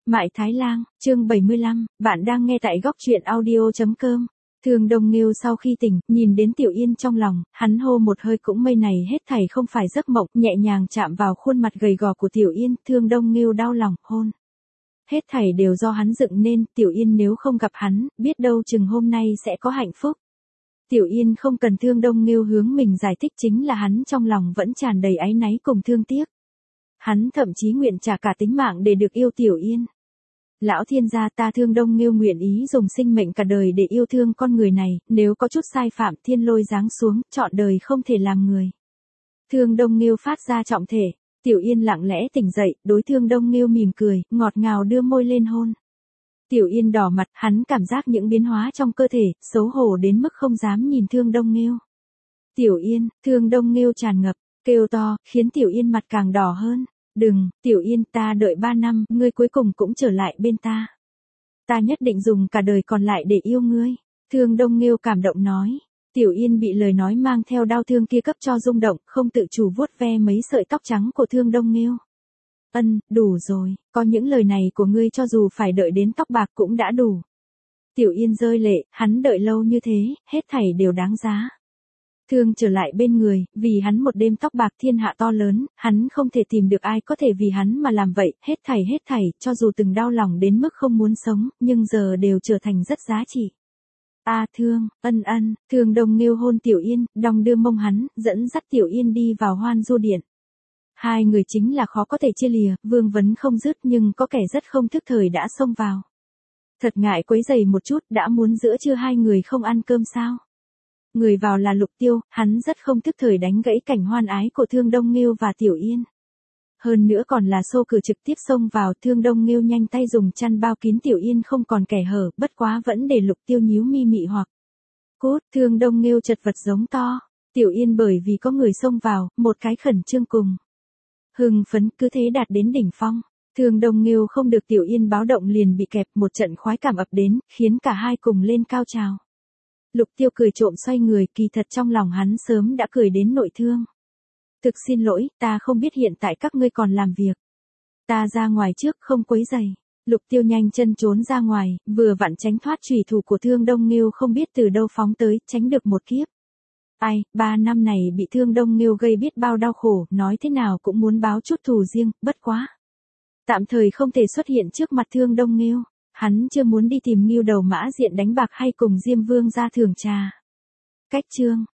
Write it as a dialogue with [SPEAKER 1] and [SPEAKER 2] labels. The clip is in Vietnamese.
[SPEAKER 1] Mại Thái Lang, chương 75, bạn đang nghe tại góc truyện audio.com. Thương Đông Nghêu sau khi tỉnh, nhìn đến Tiểu Yên trong lòng, hắn hô một hơi cũng mây này hết thảy không phải giấc mộng, nhẹ nhàng chạm vào khuôn mặt gầy gò của Tiểu Yên, Thương Đông Nghêu đau lòng, hôn. Hết thảy đều do hắn dựng nên, Tiểu Yên nếu không gặp hắn, biết đâu chừng hôm nay sẽ có hạnh phúc. Tiểu Yên không cần Thương Đông Nghêu hướng mình giải thích, chính là hắn trong lòng vẫn tràn đầy áy náy cùng thương tiếc. Hắn thậm chí nguyện trả cả tính mạng để được yêu Tiểu Yên. Lão thiên gia, ta Thương Đông Nghêu nguyện ý dùng sinh mệnh cả đời để yêu thương con người này, nếu có chút sai phạm thiên lôi giáng xuống, trọn đời không thể làm người. Thương Đông Nghêu phát ra trọng thể, Tiểu Yên lặng lẽ tỉnh dậy, đối Thương Đông Nghêu mỉm cười, ngọt ngào đưa môi lên hôn. Tiểu Yên đỏ mặt, hắn cảm giác những biến hóa trong cơ thể, xấu hổ đến mức không dám nhìn Thương Đông Nghêu. Tiểu Yên, Thương Đông Nghêu tràn ngập, kêu to, khiến Tiểu Yên mặt càng đỏ hơn. Đừng, Tiểu Yên, ta đợi 3 năm, ngươi cuối cùng cũng trở lại bên ta. Ta nhất định dùng cả đời còn lại để yêu ngươi. Thương Đông Nghêu cảm động nói. Tiểu Yên bị lời nói mang theo đau thương kia cấp cho rung động, không tự chủ vuốt ve mấy sợi tóc trắng của Thương Đông Nghêu. Đủ rồi, có những lời này của ngươi cho dù phải đợi đến tóc bạc cũng đã đủ. Tiểu Yên rơi lệ, hắn đợi lâu như thế, hết thảy đều đáng giá. Thương trở lại bên người, vì hắn một đêm tóc bạc thiên hạ to lớn, hắn không thể tìm được ai có thể vì hắn mà làm vậy, hết thảy, cho dù từng đau lòng đến mức không muốn sống, nhưng giờ đều trở thành rất giá trị. Thương, Thương Đông Nghêu hôn Tiểu Yên, đong đưa mông hắn, dẫn dắt Tiểu Yên đi vào Hoan Du Điện. Hai người chính là khó có thể chia lìa, vương vấn không dứt, nhưng có kẻ rất không thức thời đã xông vào. Thật ngại quấy rầy một chút, đã muốn giữa trưa hai người không ăn cơm sao? Người vào là Lục Tiêu, hắn rất không thức thời đánh gãy cảnh hoan ái của Thương Đông Nghêu và Tiểu Yên. Hơn nữa còn là xô cử trực tiếp xông vào, Thương Đông Nghêu nhanh tay dùng chăn bao kín Tiểu Yên không còn kẻ hở, bất quá vẫn để Lục Tiêu nhíu mi mị hoặc. Cút, Thương Đông Nghêu chật vật giống to. Tiểu Yên bởi vì có người xông vào, một cái khẩn trương cùng. Hưng phấn cứ thế đạt đến đỉnh phong. Thương Đông Nghêu không được Tiểu Yên báo động liền bị kẹp, một trận khoái cảm ập đến, khiến cả hai cùng lên cao trào. Lục Tiêu cười trộm xoay người, kỳ thật trong lòng hắn sớm đã cười đến nội thương. Thực xin lỗi, ta không biết hiện tại các ngươi còn làm việc. Ta ra ngoài trước không quấy rầy. Lục Tiêu nhanh chân trốn ra ngoài, vừa vặn tránh thoát chủy thủ của Thương Đông Nghêu không biết từ đâu phóng tới, tránh được một kiếp. 3 năm này bị Thương Đông Nghêu gây biết bao đau khổ, nói thế nào cũng muốn báo chút thù riêng, bất quá. Tạm thời không thể xuất hiện trước mặt Thương Đông Nghêu. Hắn chưa muốn đi tìm Ngưu Đầu Mã Diện đánh bạc hay cùng Diêm Vương ra thưởng trà. Cách chương